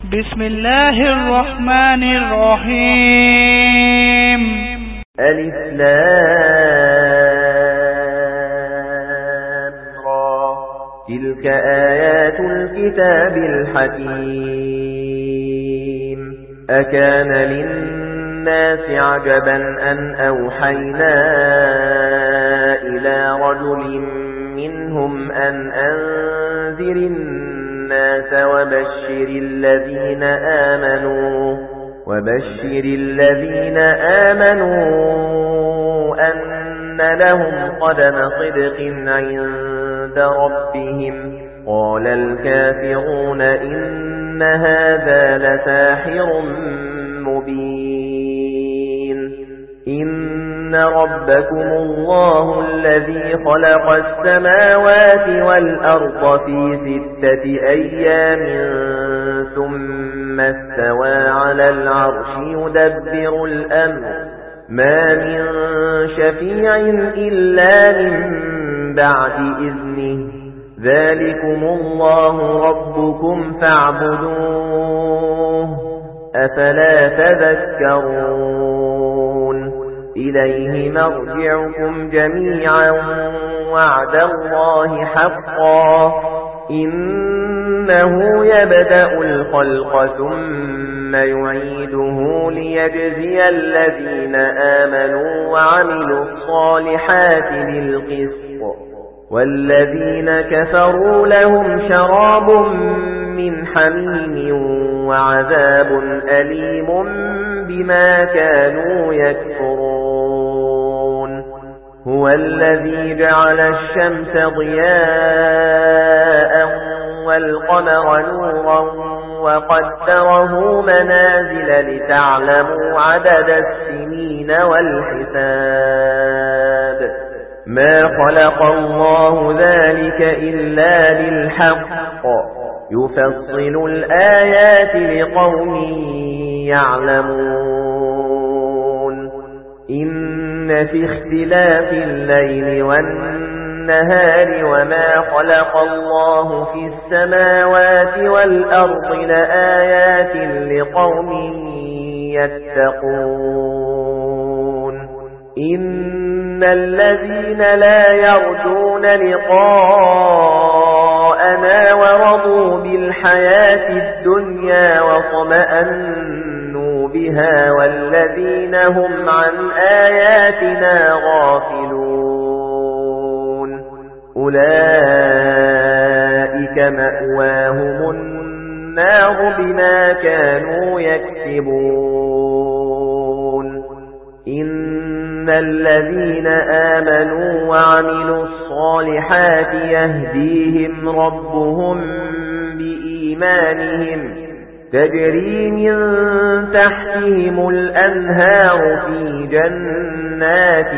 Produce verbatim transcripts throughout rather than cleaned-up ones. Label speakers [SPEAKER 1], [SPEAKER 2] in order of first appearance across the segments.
[SPEAKER 1] بسم الله الرحمن الرحيم.
[SPEAKER 2] ألف لام را. تلك آيات الكتاب الحكيم. أكان للناس عجبا أن أوحينا إلى رجل منهم أن أنذر الناس وبشر الذين آمنوا وبشر الذين آمنوا أن لهم قدم صدق عند ربهم. قال الكافرون إن هذا لساحر مبين. إن ربكم الله الذي خلق السماوات والأرض في ستة أيام ثم استوى على العرش يدبر الأمر ما من شفيع إلا من بعد إذنه. ذلكم الله ربكم فاعبدوه أفلا تذكرون. إليه مرجعكم جميعا وعد الله حقا. إنه يبدأ الخلق ثم يعيده ليجزي الذين آمنوا وعملوا الصالحات بالقسط والذين كفروا لهم شراب من حميم وعذاب أليم بما كانوا يكفرون. هو الذي جعل الشمس ضياء والقمر نورا وقدره منازل لتعلموا عدد السنين والحساب. ما خلق الله ذلك إلا بالحق يفصل الآيات لقوم يعلمون. إن في اختلاف الليل والنهار وما خلق الله في السماوات والأرض لآيات لقوم يتقون. إن الذين لا يرجون لقاءنا ورضوا بالحياة الدنيا وطمأنوا بها والذين هم عن آياتنا غافلون أولئك مأواهم النار بما كانوا يكسبون. إن الذين آمنوا وعملوا الصالحات يهديهم ربهم بإيمانهم تجري من تحتهم الأنهار في جنات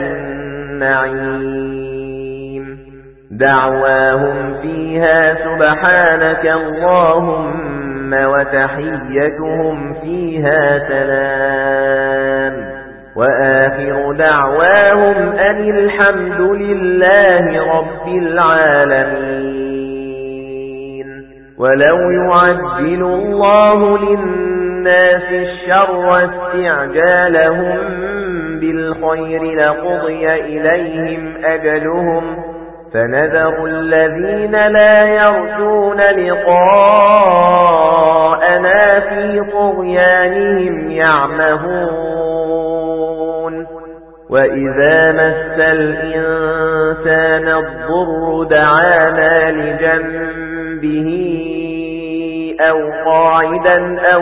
[SPEAKER 2] النعيم. دعواهم فيها سبحانك اللهم وتحيتهم فيها سلام وآخر دعواهم أن الحمد لله رب العالمين. ولو يعجل الله للناس الشر استعجالهم بالخير لقضي إليهم أجلهم فنذر الذين لا يرجون لقاءنا في طغيانهم يعمهون. وإذا مس الإنسان الضر دعانا لجنبه أو قاعدا أو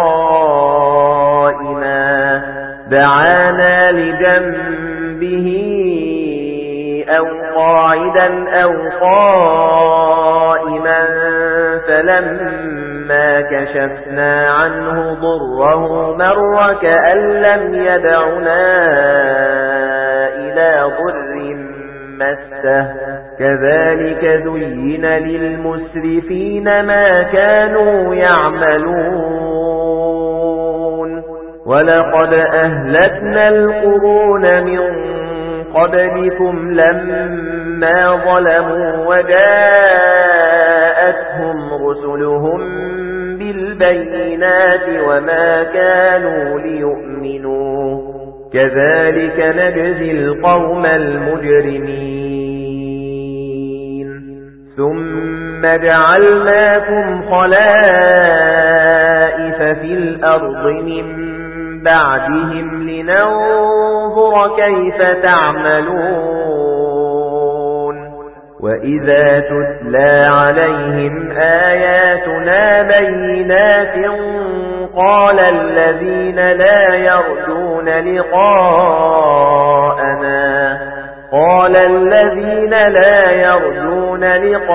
[SPEAKER 2] قائما دعانا لجنبه أو قاعدا أو قائما فلما كشفنا عنه ضره مر كأن لم يدعنا إلى ضر مسه. كذلك زين للمسرفين ما كانوا يعملون. ولقد أهلكنا القرون من قبلكم لما ظلموا وجاءتهم رسلهم بالبينات بالبينات وما كانوا ليؤمنوا كذلك نجزي القوم المجرمين ثم جعلناكم خلائف في الأرض من بعدهم لننظر كيف تعملون وإذا تتلى عليهم آياتنا بينات قال الذين لا يرجون لقاءنا قال الذين لا يرجون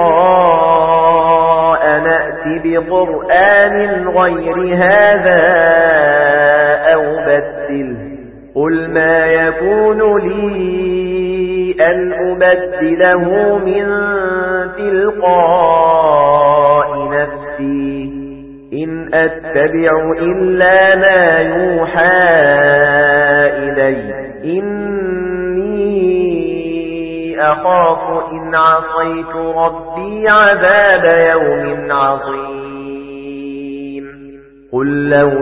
[SPEAKER 2] لقاءنا ائت بقرآن غير هذا أو بدله قل ما يكون لي أن أبدله من تلقاء نفسي إن أتبع إلا ما يوحى إلي إني أخاف إن عصيت ربي عذاب يوم عظيم قل لو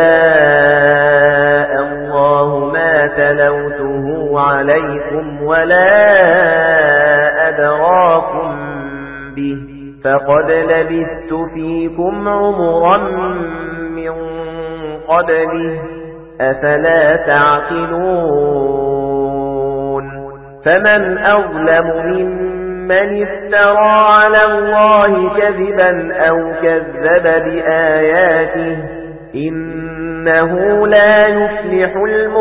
[SPEAKER 2] شاء الله ما تلوته عليكم ولا أدراكم به فقد لبثت فيكم عمرا من قبله أفلا تعقلون فمن أظلم ممن افترى على الله كذبا أو كذب بآياته إنه لا يفلح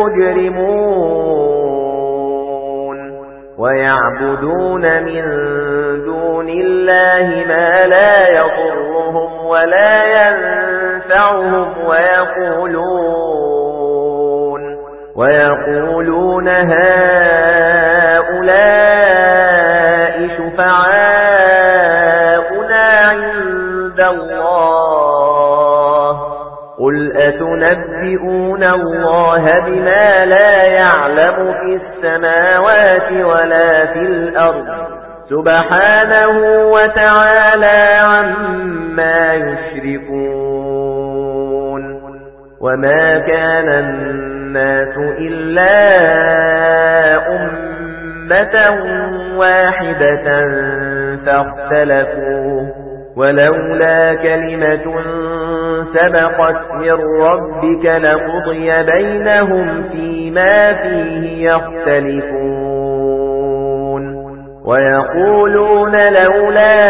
[SPEAKER 2] المجرمون ويعبدون من دون الله ما لا يضرهم ولا ينفعهم ويقولون ويقولون هؤلاء شفعاؤنا عند الله قل أتنبئون الله بما لا يعلم في السماوات ولا في الأرض سبحانه وتعالى عما يشركون وما كان الناس إلا أمة واحدة فاختلفوا ولولا كلمة سبقت من ربك لقضي بينهم فيما فيه يختلفون ويقولون لولا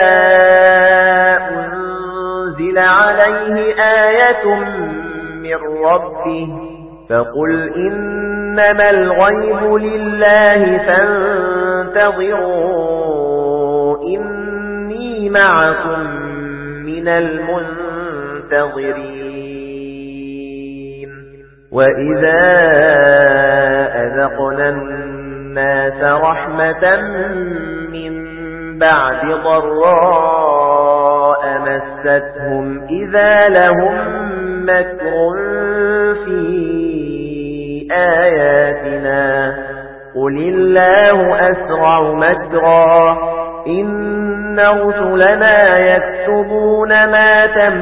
[SPEAKER 2] أنزل عليه آية من ربه فقل إنما الغيب لله فانتظروا إني معكم من المنتظرين وإذا أذقنا الناس رحمة من بعد ضراء مستهم إذا لهم مكر في آياتنا قل الله أسرع مكرا إن رسلنا يكتبون ما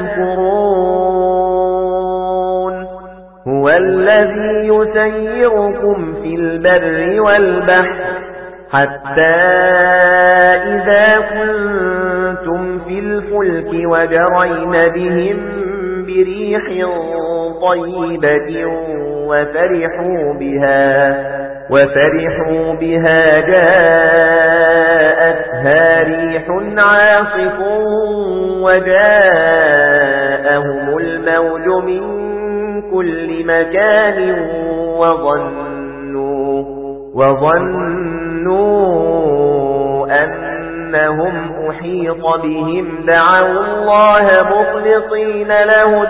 [SPEAKER 2] تمكرون هو الذي يسيركم في البر والبحر حتى إذا كنتم في الفلك وجرين بهم بريح طيبة وفرحوا بها وفرحوا بها جاءتها ريح عاصف وجاءهم الموج من كل مكان وظنوا وظنوا أنهم أحيط بهم دعوا الله مخلصين له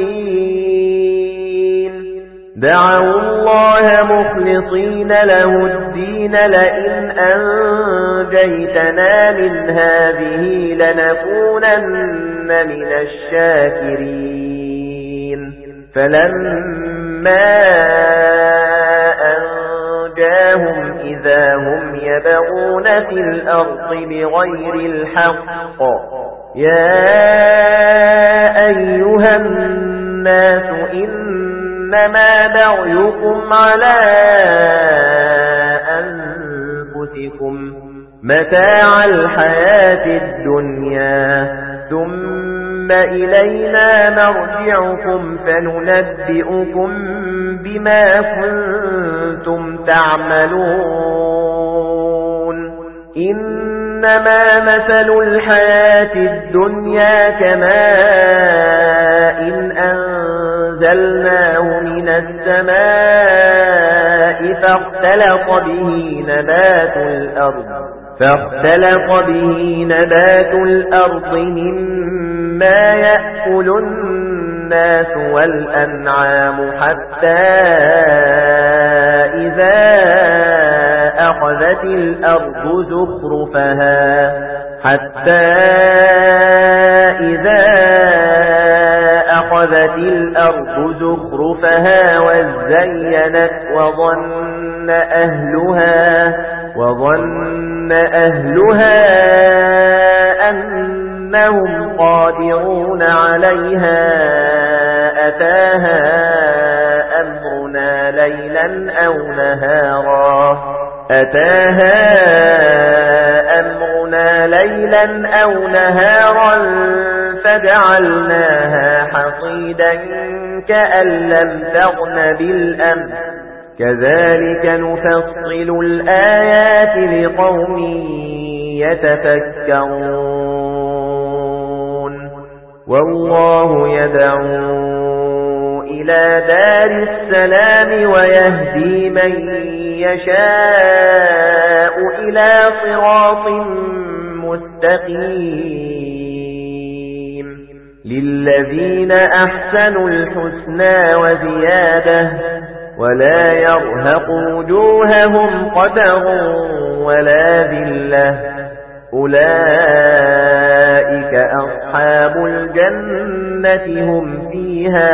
[SPEAKER 2] الدين دعوا الله مخلصين له الدين لئن أنجيتنا من هذه لنكونن من الشاكرين فلما أنجاهم إذا هم يبغون في الأرض بغير الحق يا أيها الناس إنما بغيكم على أنفسكم متاع الحياة الدنيا ثم إلينا مرجعكم فننبئكم بما كنتم تعملون إنما مثل الحياة الدنيا كماء إن أنزلناه من السماء فاختلط به نبات الأرض فاختلط به نبات الأرض مما يأكل الناس والأنعام حتى إذا أخذت الأرض زخرفها حتى إذا أخذت الأرض زخرفها وزينت وظن أهلها وظن أهلها أنهم قادرون عليها أتاها أمرنا ليلا أو نهارا أتاها أمرنا ليلا أو نهارا فجعلناها حصيدا كأن لم تغن بالأمس كذلك نفصل الآيات لقوم يتفكرون والله يدعو إلى دار السلام ويهدي من يشاء إلى صراط مستقيم للذين أحسنوا الحسنى وزيادة ولا يرهق وجوههم قتر ولا ذلة أولئك أصحاب الجنة هم فيها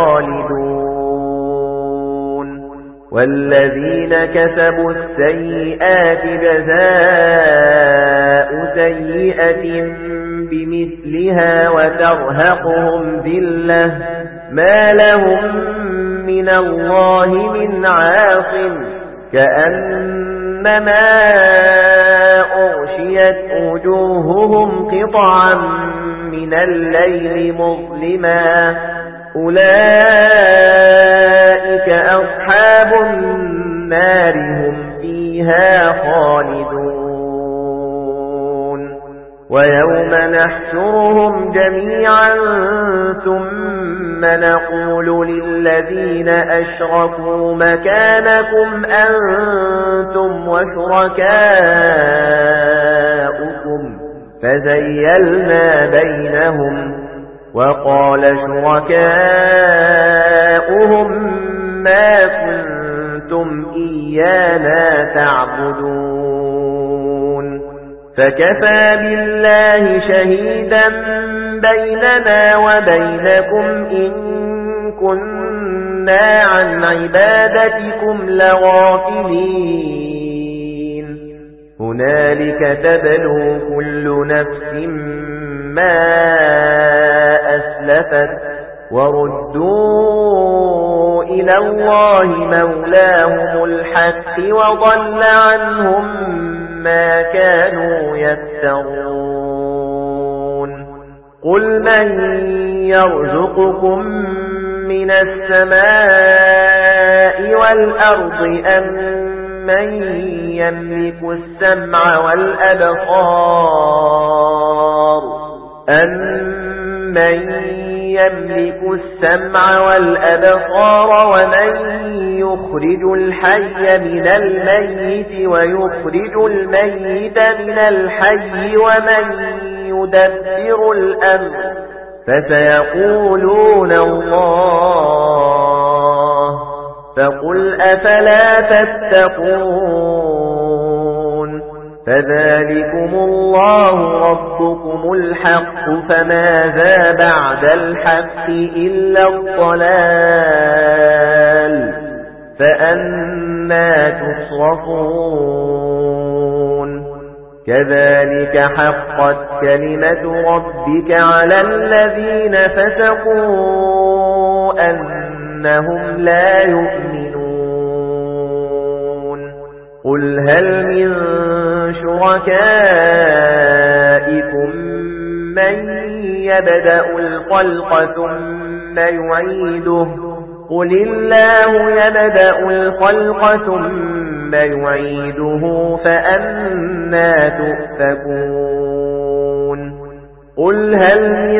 [SPEAKER 2] خالدون والذين كسبوا السيئات جزاء سيئة بمثلها وترهقهم ذلة ما لهم من الله من عاصم كأنما أغشيت وجوههم قطعا من الليل مظلما أولئك أصحاب النار هم فيها خالدون ويوم نحشرهم جميعا ثم نقول للذين أشركوا مكانكم أنتم وشركاؤكم فزيلنا بينهم وقال شركاؤهم ما كنتم إيانا تعبدون فكفى بالله شهيدا بيننا وبينكم إن كنا عن عبادتكم لغافلين هنالك تبلو كل نفس ما أسلفت وردوا إلى الله مولاهم الحق وضل عنهم ما كانوا يفترون قل من يرزقكم من السماء والأرض أم من يملك السمع والأبصار أَمَّن يَمْلِكُ السَّمْعَ وَالْأَبْصَارَ وَمَن يُخْرِجُ الْحَيَّ مِنَ الْمَيِّتِ وَيُخْرِجُ الْمَيِّتَ مِنَ الْحَيِّ وَمَن يُدَبِّرُ الْأَمْرَ فَسَيَقُولُونَ اللَّهُ فَقُلْ أَفَلَا تَتَّقُونَ فَذَلِكُمُ اللَّهُ رَبُّكُمُ الْحَقُّ فَمَاذَا بَعْدَ الْحَقِّ إِلَّا الضَّلَالُ فَأَنَّى تُصْرَفُونَ كذلك حقت كلمة ربك على الذين فسقوا أنهم لا يؤمنون قل هل من شركائكم من يبدأ الخلق ثم يعيده قل الله يبدأ الخلق ثم يعيده فأنى تؤفكون قل هل من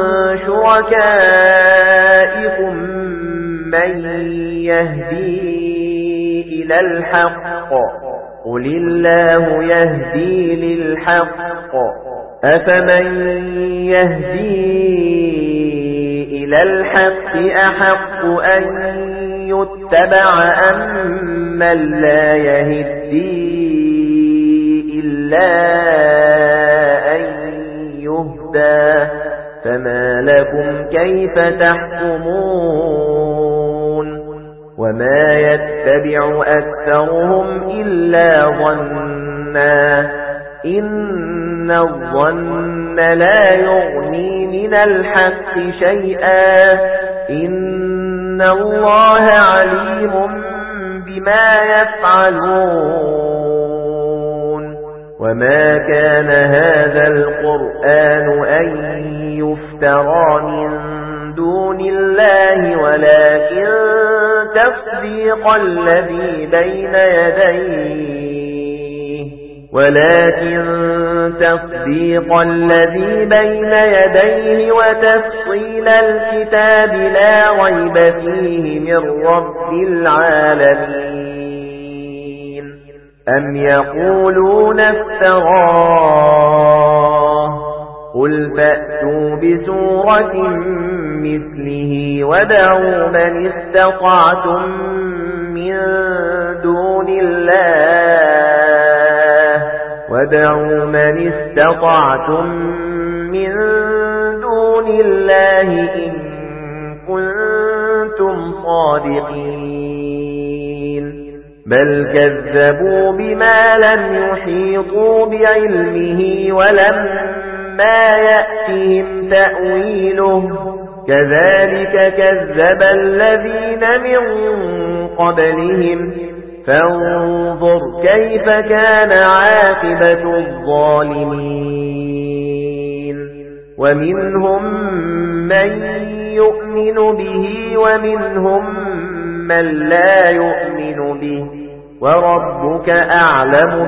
[SPEAKER 2] شركائكم من يهدي إلى الحق قل الله يهدي للحق أفمن يهدي إلى الحق أحق أن يتبع أم من لا يهدي إلا أن يهدى فما لكم كيف تحكمون وما يتبع أكثرهم إلا ظنّا إن الظن لا يغني من الحق شيئا إن الله عليم بما يفعلون وما كان هذا القرآن أن يفترى من دون الله ولكن تصديق الذي بين يديه ولكن تصديق الذي بين يديه وتفصيل الكتاب لا ريب فيه من رب العالمين أم يقولون افتراه قل فأتوا بسورة مثله ودعوا من استطعتم من دون الله وادعوا من استطعتم من دون الله إن كنتم صادقين بل كذبوا بما لم يحيطوا بعلمه ولما يأتهم تأويله كذلك كذب الذين من قبلهم فانظر كيف كان عاقبة الظالمين ومنهم من يؤمن به ومنهم من لا يؤمن به وربك أعلم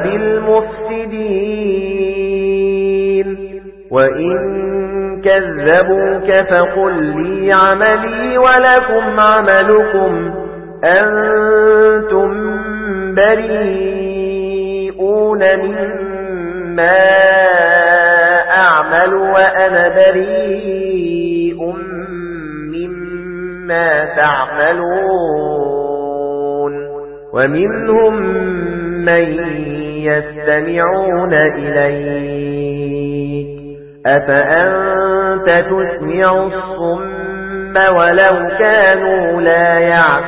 [SPEAKER 2] بالمفسدين وإن كذبوك فقل لي عملي ولكم عملكم أنتم بريئون مما أعمل وأنا بريء مما تعملون ومنهم من يستمعون إليك أفأنت تسمع الصم ولو كانوا لا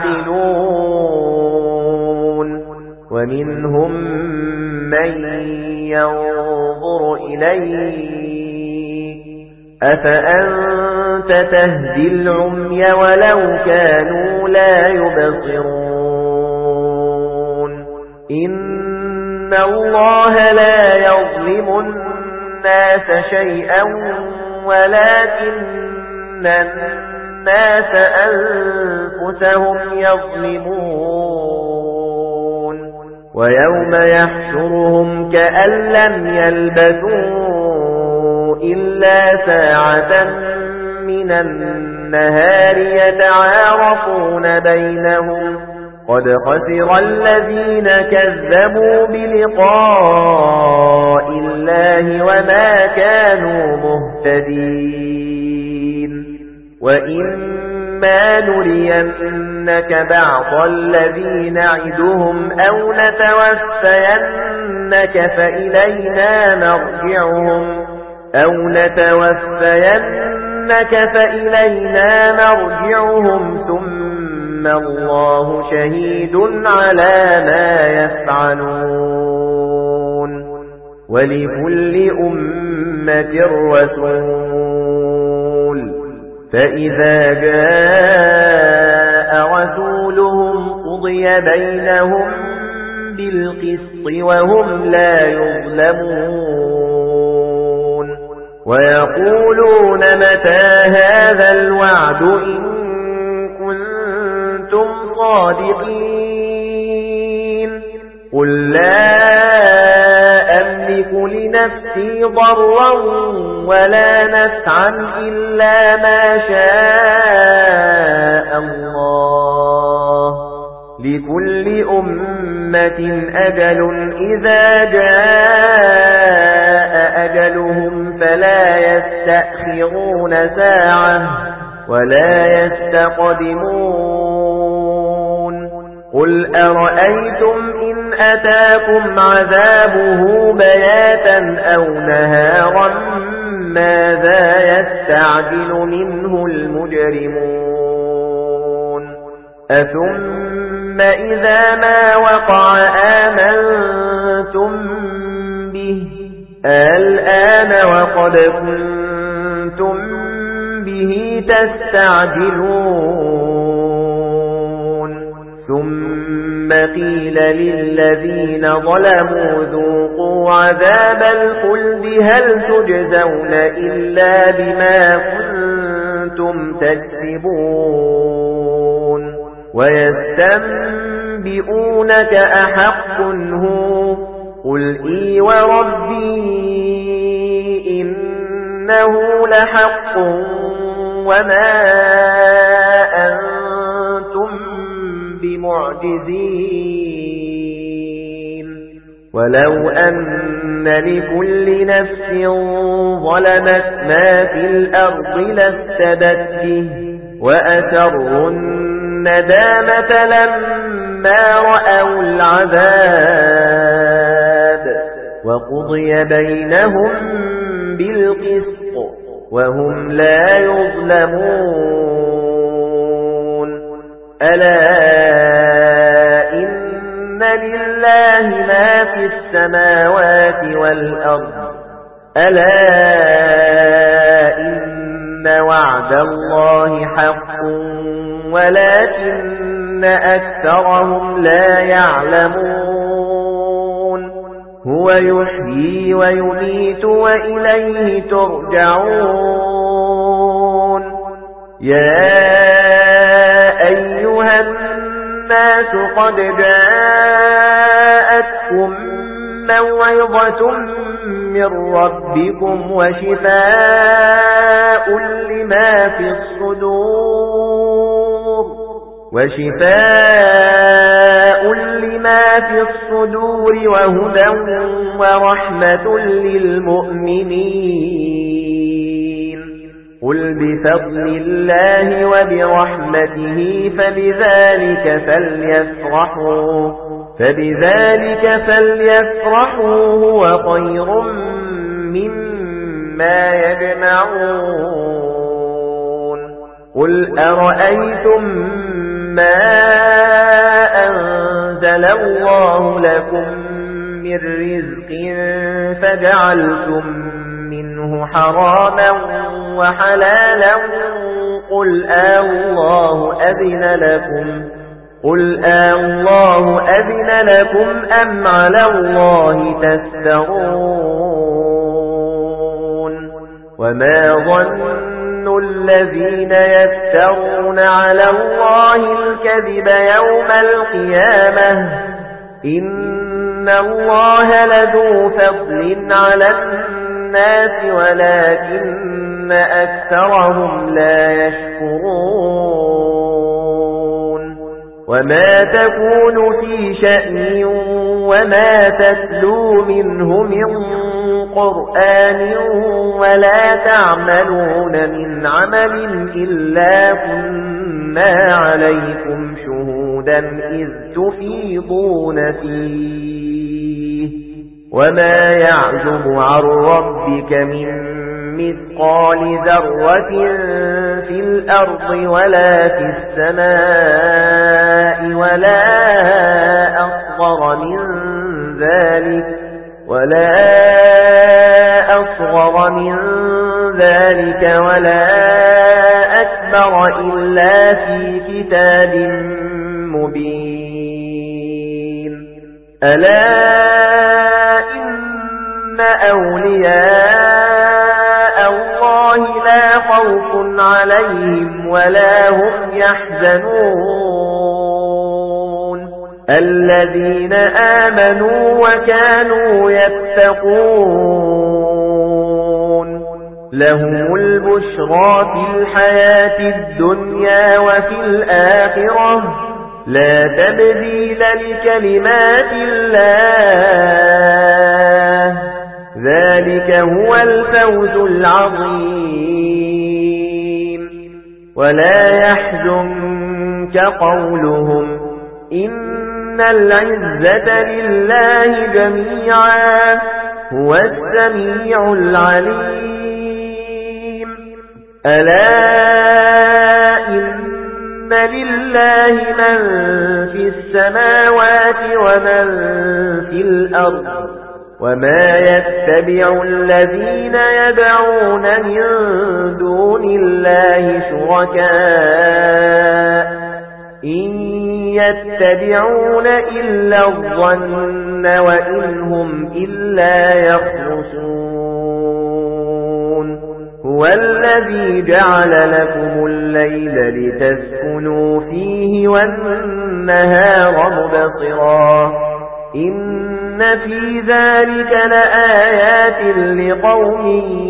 [SPEAKER 2] يعقلون ومنهم من ينظر إليك أفأنت تهدي العمي ولو كانوا لا يبصرون إن الله لا يظلم الناس شيئا ولكن الناس أنفسهم يظلمون ويوم يحشرهم كأن لم يلبثوا إلا ساعة من النهار يتعارفون بينهم قد خسر الذين كذبوا بلقاء الله وما كانوا مهتدين وإما نرينك بعض الذي نعدهم أو نتوفينك فإلينا مرجعهم أو نتوفينك فإلينا مرجعهم ثم الله شهيد على ما يفعلون ولكل أمة رسول فإذا جاء رسولهم قضي بينهم بالقسط وهم لا يظلمون ويقولون متى هذا الوعد إن كنتم صادقين قل لا أملك لنفسي ضرا ولا نفعا إلا ما شاء الله لكل أمة أجل إذا جاء أجلهم فلا يستأخرون ساعة ولا يستقدمون قل أرأيتم إن أتاكم عذابه بياتا أو نهارا ماذا يستعجل منه المجرمون أثم إذا ما وقع آمنتم به الآن وقد كنتم به تستعجلون ثم قيل للذين ظلموا ذوقوا عذاب الخلد هل تجزون إلا بما كنتم تكسبون ويستنبئونك أحق هو قل إي وربي إنه لحق وما أنتم بمعجزين ولو أن لكل نفس ظلمت ما في الأرض لافتدت به وأسروا الندامة لما رأوا العذاب وقضي بينهم بالقسط وهم لا يظلمون ألا إن لله ما في السماوات والأرض ألا إن وعد الله حق ولكن أكثرهم لا يعلمون هو يحيي ويميت وإليه ترجعون يا أيها الناس قد جاءتكم موعظة من ربكم وشفاء لما في الصدور وشفاء لما في الصدور وهدى ورحمة للمؤمنين قل بفضل الله وبرحمته فبذلك فليفرحوا فبذلك فليفرحوا هو خير مما يجمعون قل أرأيتم ما أنزل الله لكم من رزق فجعلتم منه حراما وحلالا قل الله أذن لكم قل الله أذن لكم أم على الله تفترون وما ظن الذين يفترون على الله الكذب يوم القيامة إن الله لذو فضل على الناس ولكن أكثرهم لا يشكرون وما تكون في شأن وما تتلو منه من قرآن ولا تعملون من عمل إلا كنا عليكم شهودا إذ تفيضون فيه وما يعزب عن ربك من مثقال ذرة في الأرض ولا في السماء ولا أصغر من ذلك ولا ذلك ولا أكبر إلا في كتاب مبين ألا إن أولياء الله لا خوف عليهم ولا هم يحزنون الذين آمنوا وكانوا يتقون لهم البشرى في الحياة الدنيا وفي الآخرة لا تبديل لكلمات الله ذلك هو الفوز العظيم ولا يحزنك قولهم إن العزة لله جميعا هو السميع العليم ألا إن لله من في السماوات ومن في الأرض وما يتبع الذين يدعون من دون الله شركاء إن يتبعون إلا الظن وإن هم إلا يخرصون هو الذي جعل لكم الليل لتسكنوا فيه والنهار مبصرا إن في ذلك لآيات لقوم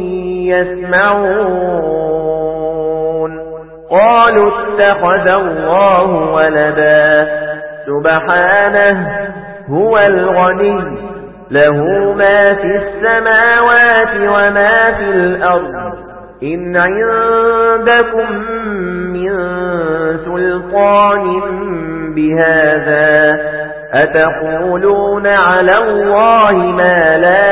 [SPEAKER 2] يسمعون قالوا اتخذ الله ولدا سبحانه هو الغني له ما في السماوات وما في الأرض إن عندكم من سلطان بهذا أتقولون على الله ما لا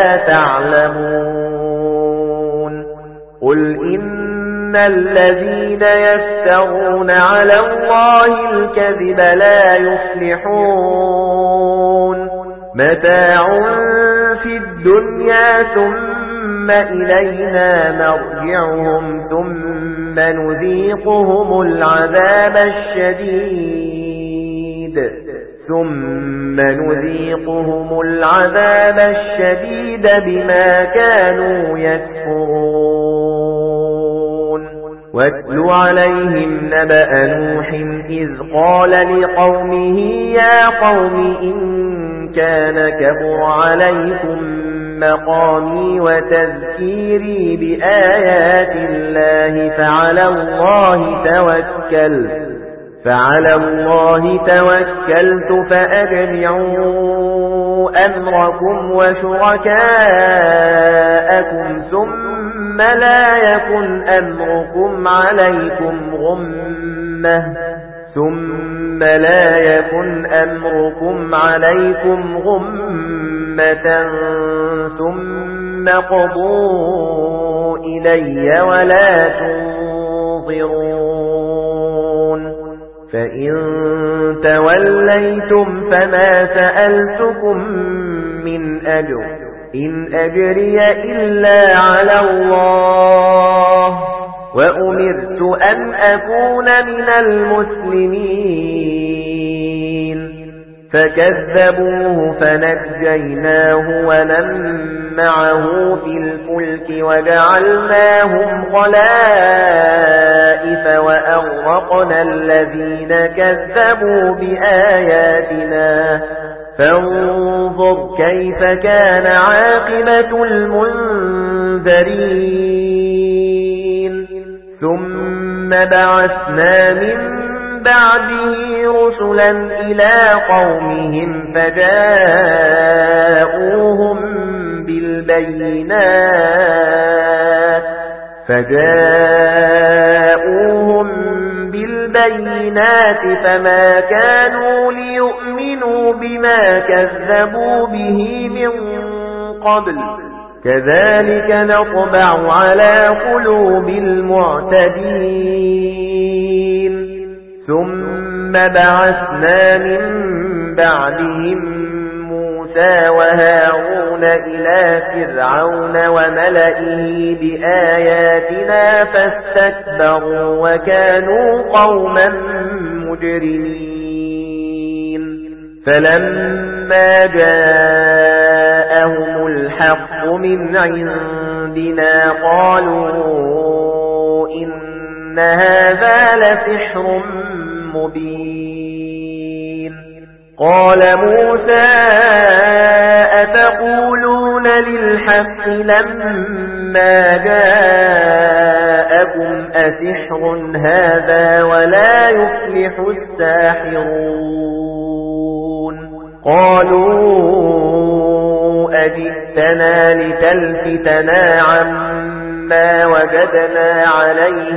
[SPEAKER 2] تعلمون قل إن الذين يفترون على الله الكذب لا يفلحون متاع في الدنيا ثم إلينا مرجعهم ثم نذيقهم العذاب الشديد ثم نذيقهم العذاب الشديد بما كانوا يكفرون واتل عليهم نبأ نوح إذ قال لقومه يا قوم إن كان كبر عليكم مقامي وتذكيري بآيات الله فعلى الله توكل فعلى الله توكلت فأجمعوا أمركم وشركاءكم ثم لا يكن أمركم عليكم غمة ثم لا يكن أمركم عليكم غمة ثم قضوا إلي ولا تنظرون فإن توليتم فما سألتكم من أجر إن أجري إلا على الله وأمرت أن أكون من المسلمين فكذبوه فنجيناه ومن معه في الفلك وجعلناهم خلائف وأغرقنا الذين كذبوا بآياتنا فانظر كيف كان عاقبة المنذرين ثم بعثنا من بعده رسلا إلى قومهم فجاءوهم بالبينات فجاءوهم بالبينات فما كانوا ليؤمنوا بما كذبوا به من قبل كذلك نطبع على قلوب المعتدين ثم بعثنا من بعدهم موسى موسى وهارون إلى فرعون وملئه بآياتنا فاستكبروا وكانوا قوما مجرمين فلما جاءهم الحق من عندنا قالوا إن هذا لسحر مبين قال موسى أتقولون للحق لما جاءكم أسحر هذا ولا يفلح الساحرون قالوا أجئتنا لتلفتنا عما وجدنا عليه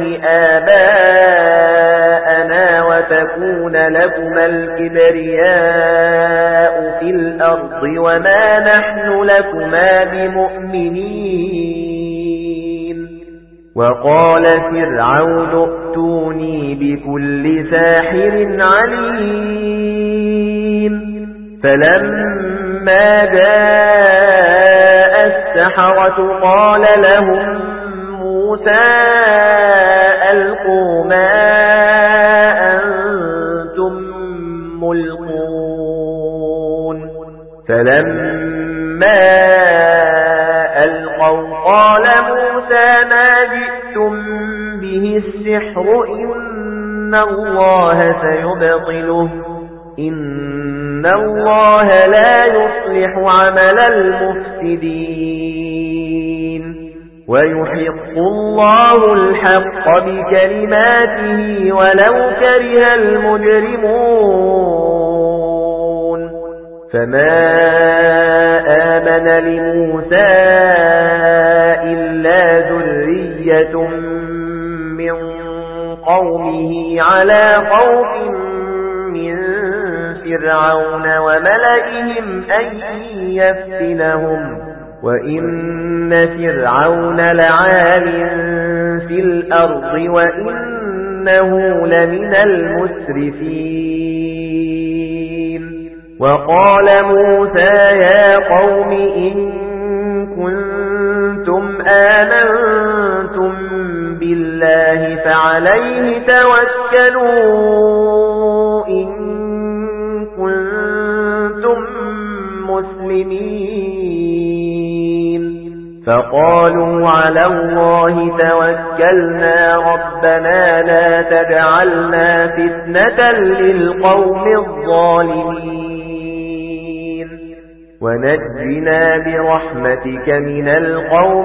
[SPEAKER 2] آباءنا وتكون لكما الكبرياء في الأرض وما نحن لكما بمؤمنين وقال فرعون ائتوني بكل ساحر عليم فلما جاء السحرة قال لهم موسى ألقوا ما أنتم ملقون فلما ألقوا قال موسى ما جئتم به السحر إن الله سيبطله إن الله لا يصلح عمل المفسدين ويحق الله الحق بكلماته ولو كره المجرمون فما آمن لموسى إلا ذرية من قومه على خوف من فرعون وملئهم أن يفتنهم وإن فرعون لعال في الأرض وإنه لمن المسرفين وقال موسى يا قوم إن كنتم آمنتم بالله فعليه توكلوا إن كنتم مسلمين فقالوا على الله توكلنا ربنا لا تجعلنا فتنة للقوم الظالمين ونجنا برحمتك من القوم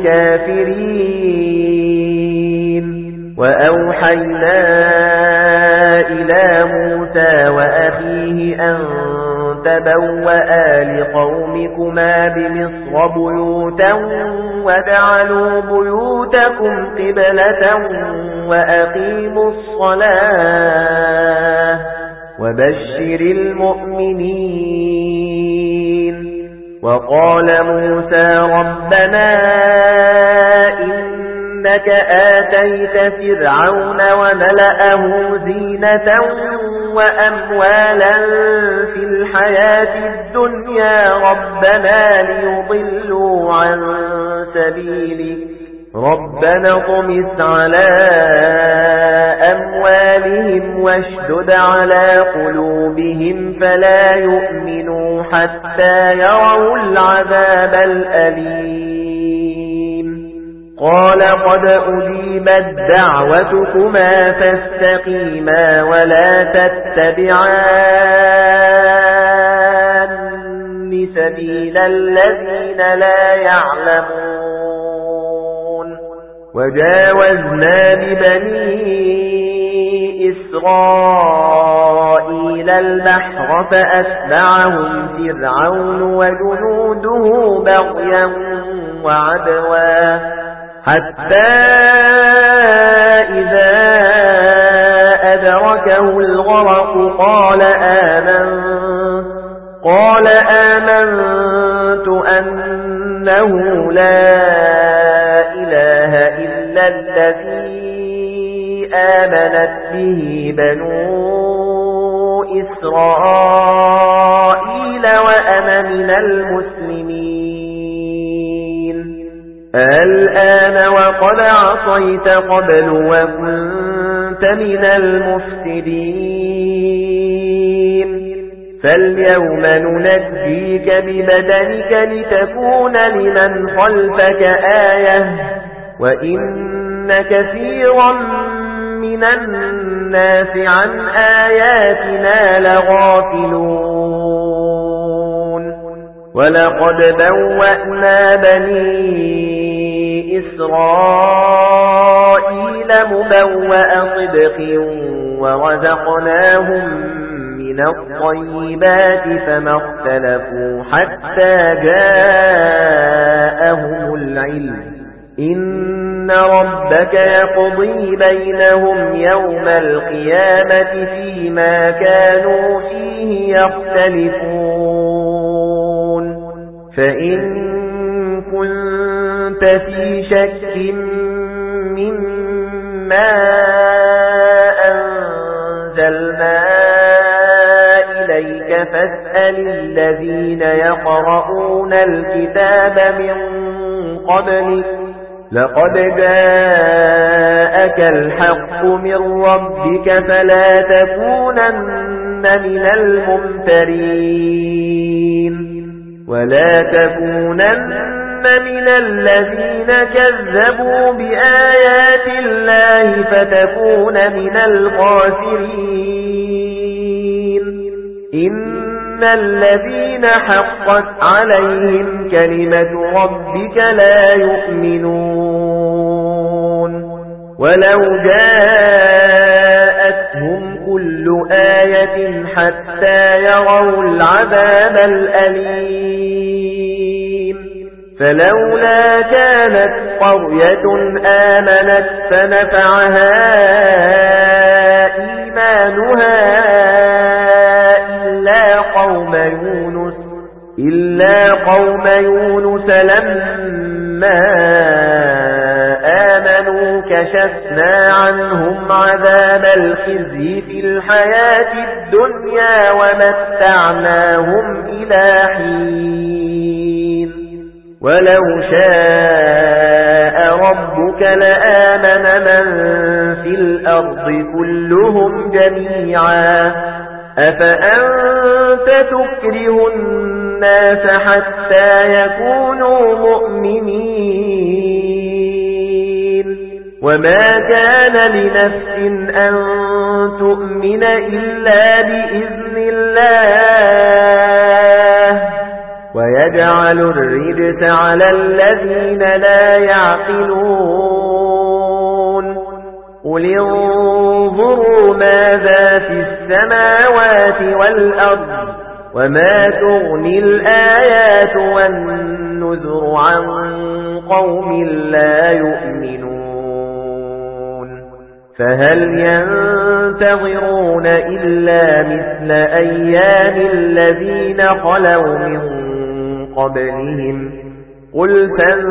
[SPEAKER 2] الكافرين وأوحينا إلى موسى وأخيه أن تبوأ لقومكما بمصر بيوتا وجعلوا بيوتكم قبلة وأقيموا الصلاة وبشر المؤمنين وقال موسى ربنا إنك آتيت فرعون وملأه زينة وأموالا في الحياة الدنيا ربنا ليضلوا عن سبيلك ربنا طمس على أموالهم واشدد على قلوبهم فلا يؤمنوا حتى يروا العذاب الأليم قال قد أجيبت دعوتكما فاستقيما ولا تتبعان سبيل الذين لا يعلمون وجاوزنا ببني إسرائيل البحر فأتبعهم فرعون وجنوده بغيا وعدوا حتى إذا أدركه الغرق قال آمنت قال آمنت أنه لا إله إلا الذي آمنت به بنو إسرائيل وأنا من المسلمين الآن وقد عصيت قبل وكنت من المفسدين فاليوم ننجيك ببدنك لتكون لمن خلفك آية وإن كثيرا من الناس عن آياتنا لغافلون ولقد بوأنا بني إسرائيل مبوأ صدق ورزقناهم من الطيبات فما اختلفوا حتى جاءهم العلم إن ربك يقضي بينهم يوم القيامة فيما كانوا فيه يختلفون فإن كنت في شك مما أنزلنا إليك فاسأل الذين يقرؤون الكتاب من قبلك لقد جاءك الحق من ربك فلا تكونن من الممترين ولا تكونن من الذين كذبوا بآيات الله فتكون من الخاسرين إن الذين حقت عليهم كلمة ربك لا يؤمنون ولو جاءتهم كل آية حتى يروا العذاب الأليم فلولا كانت قرية آمنت فنفعها إيمانها إلا قوم يونس إلا قوم يونس لما آمنوا كشفنا عنهم عذاب الخزي في الحياة الدنيا ومتعناهم إلى حين ولو شاء ربك لآمن من في الأرض كلهم جميعا أفأنت تكره الناس حتى يكونوا مؤمنين وما كان لنفس أن تؤمن إلا بإذن الله ويجعل الرجس على الذين لا يعقلون قل انظروا ماذا في السماوات والأرض وما تغني الآيات والنذر عن قوم لا يؤمنون فهل ينتظرون إلا مثل أيام الذين خلوا من قبلهم قل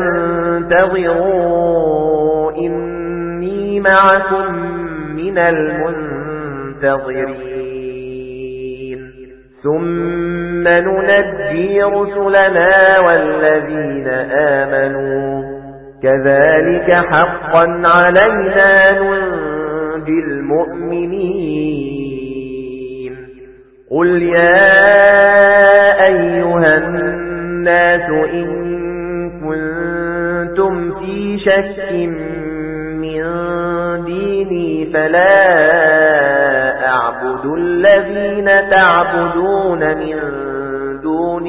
[SPEAKER 2] فانتظروا إني معكم من المنتظرين ثم ننجي رسلنا والذين آمنوا كذلك حقا علينا ننجي المؤمنين قل يا أيها الناس إن كنتم في شك من ديني فلا أعبد الذين تعبدون من دون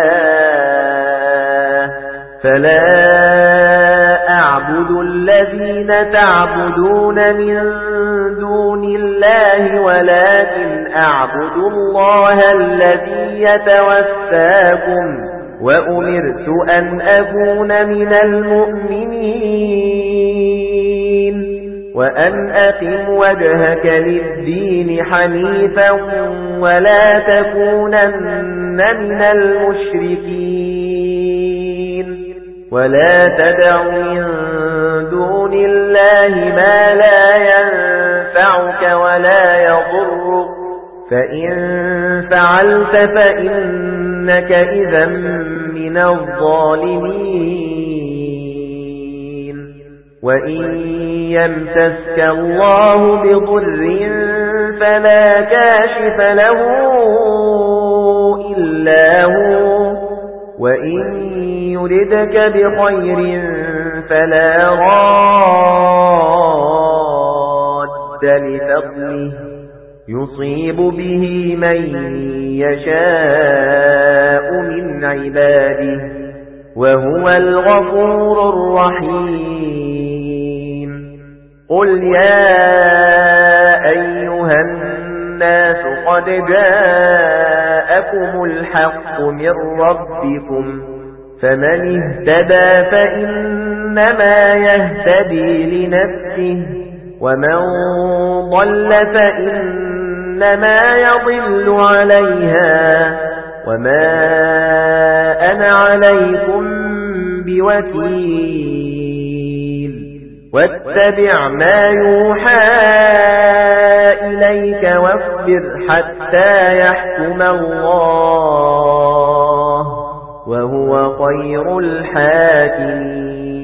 [SPEAKER 2] الله فلا أعبد الذين تعبدون من دون الله ولكن أعبد الله الذي يتوفاكم وأمرت أن أكون من المؤمنين وأن أقم وجهك للدين حنيفا ولا تكونن من المشركين ولا تدع من دون الله ما لا ينفعك ولا يضرك فإن فعلت فإنك إذا من الظالمين وإن يمسسك الله بضر فلا كاشف له إلا هو وإن يردك بخير فلا راد لفضله يصيب به من يشاء من عباده وهو الغفور الرحيم قل يا أيها الناس قد جاءكم الحق من ربكم فمن اهتدى فإنما يهتدي لنفسه ومن ضل فإنما يضل عليها وما أنا عليكم بوكيل واتبع ما يوحى إليك واصبر حتى يحكم الله وهو خير الحاكمين